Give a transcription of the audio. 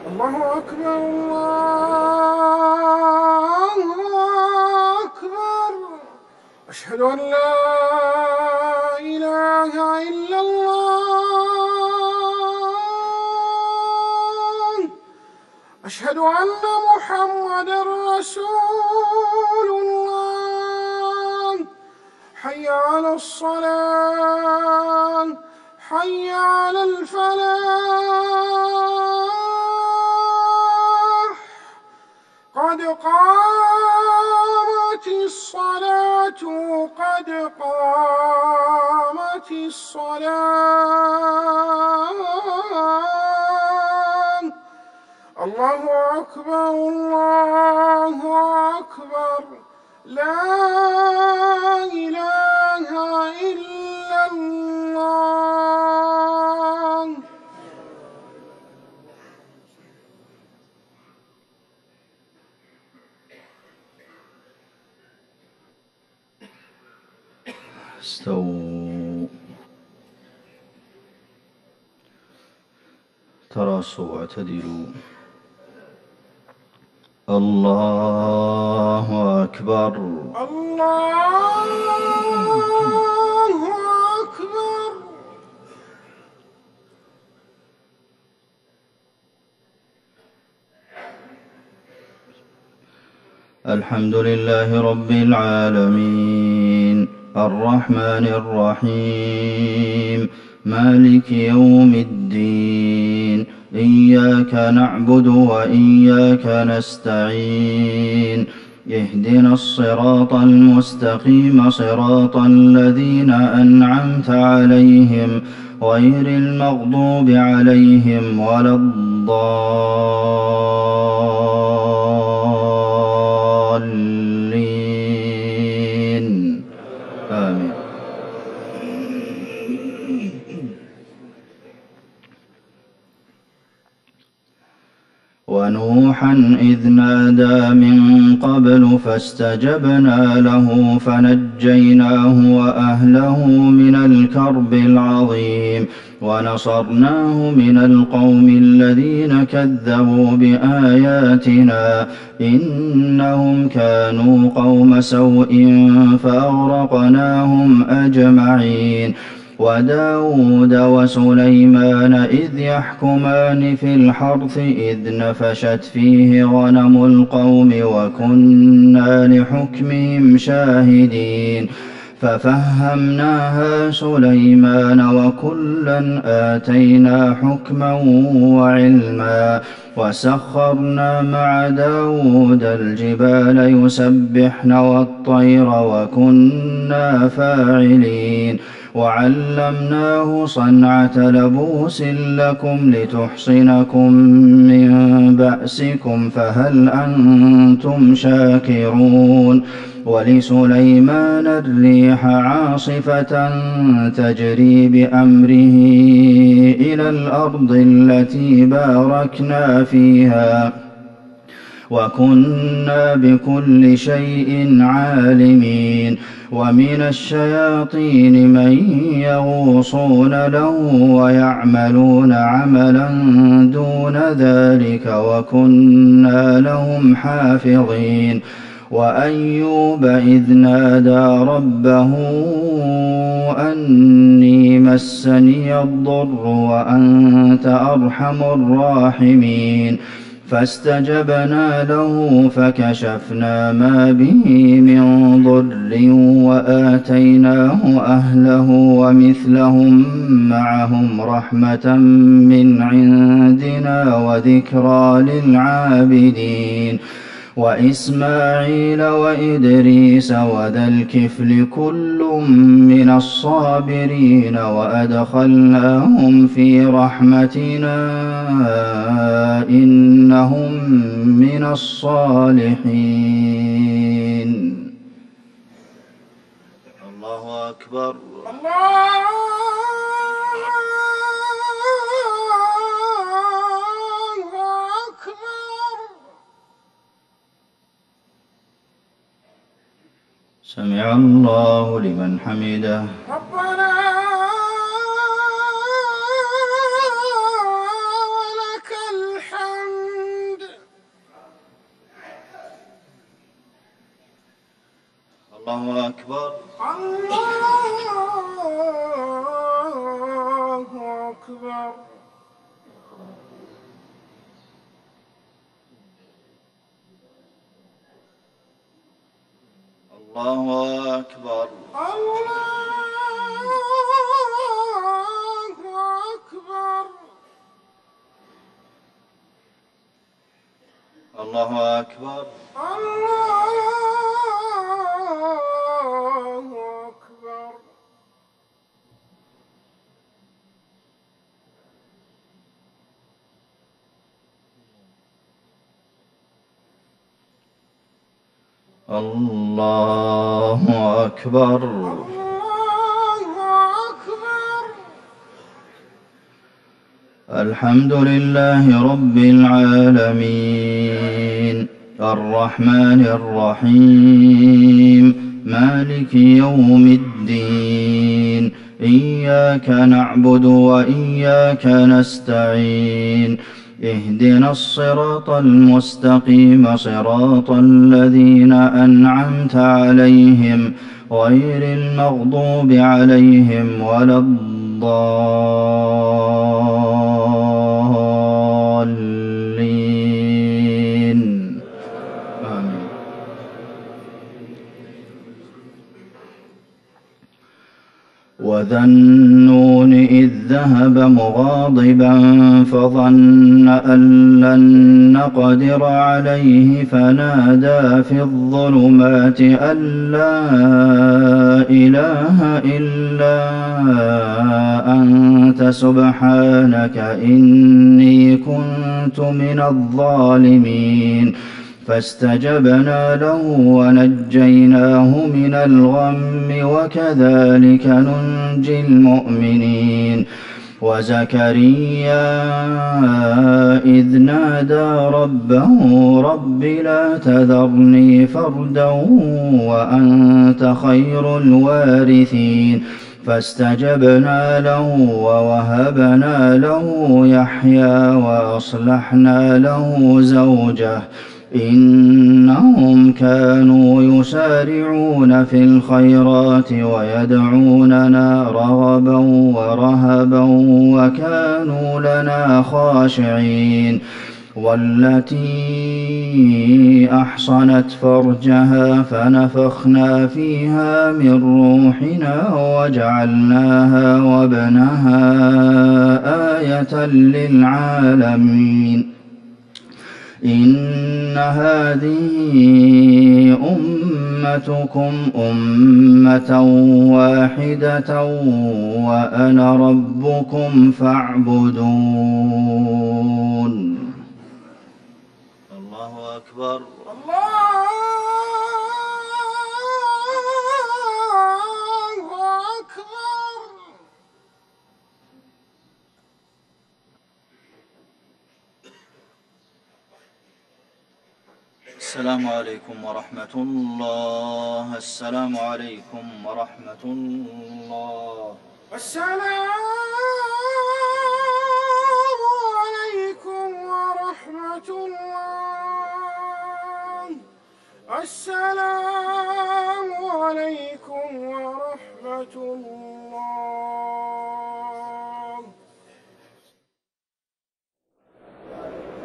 الله أكبر الله أكبر. أشهد أن لا إله إلا الله. أشهد أن محمدًا رسول الله. حي على الصلاة حي على الفلاح. قد قامت الصلاة قد قامت الصلاة. الله أكبر الله أكبر. لا إله إلا الله. استووا تراصوا واعتدلوا. الله أكبر الله أكبر. الحمد لله رب العالمين الرحمن الرحيم مالك يوم الدين إياك نعبد وإياك نستعين اهدنا الصراط المستقيم صراط الذين أنعمت عليهم غير المغضوب عليهم ولا الضالين آمين. ونوحا إذ نادى من قبل فاستجبنا له فنجيناه وأهله من الكرب العظيم ونصرناه من القوم الذين كذبوا بآياتنا إنهم كانوا قوم سوء فأغرقناهم أجمعين. وداود وسليمان إذ يحكمان في الحرث إذ نفشت فيه غنم القوم وكنا لحكمهم شاهدين ففهمناها سليمان وكلا آتينا حكما وعلما وسخرنا مع داود الجبال يسبحن والطير وكنا فاعلين وعلمناه صنعة لبوس لكم لتحصنكم من بأسكم فهل أنتم شاكرون. ولسليمان الريح عاصفة تجري بأمره إلى الأرض التي باركنا فيها وكنا بكل شيء عالمين. ومن الشياطين من يغوصون له ويعملون عملا دون ذلك وكنا لهم حافظين. وأيوب إذ نادى ربه أني مسني الضر وأنت أرحم الراحمين فاستجبنا له فكشفنا ما به من ضر وآتيناه أهله ومثلهم معهم رحمة من عندنا وذكرى للعابدين. وإسماعيل وإدريس وذا الكفل كل من الصابرين وأدخلناهم في رحمتنا إنهم من الصالحين. الله أكبر الله أكبر. سمع الله لمن حمده. ربنا ولك الحمد. الله أكبر. الله أكبر. الله أكبر. الله أكبر. الله أكبر. الله أكبر. الله أكبر. الله أكبر. الحمد لله رب العالمين الرحمن الرحيم مالك يوم الدين إياك نعبد وإياك نستعين اهدنا الصراط المستقيم صراط الذين أنعمت عليهم غير المغضوب عليهم ولا الضالين آمين. وذا النون إذ ذهب مغاضبا فظن أن لن نقدر عليه فنادى في الظلمات أن لا إله إلا أنت سبحانك إني كنت من الظالمين فاستجبنا له ونجيناه من الغم وكذلك ننجي المؤمنين وزكريا إذ نادى ربه رب لا تذرني فردا وأنت خير الوارثين فاستجبنا له ووهبنا له يحيى وأصلحنا له زوجه إنهم كانوا يسارعون في الخيرات ويدعوننا رغبا ورهبا وكانوا لنا خاشعين والتي أحصنت فرجها فنفخنا فيها من روحنا وجعلناها وابنها آية للعالمين إن هذه أمتكم أمة واحدة وأنا ربكم فاعبدون. الله أكبر. الله أكبر. السلام عليكم ورحمة الله. السلام عليكم ورحمة الله. السلام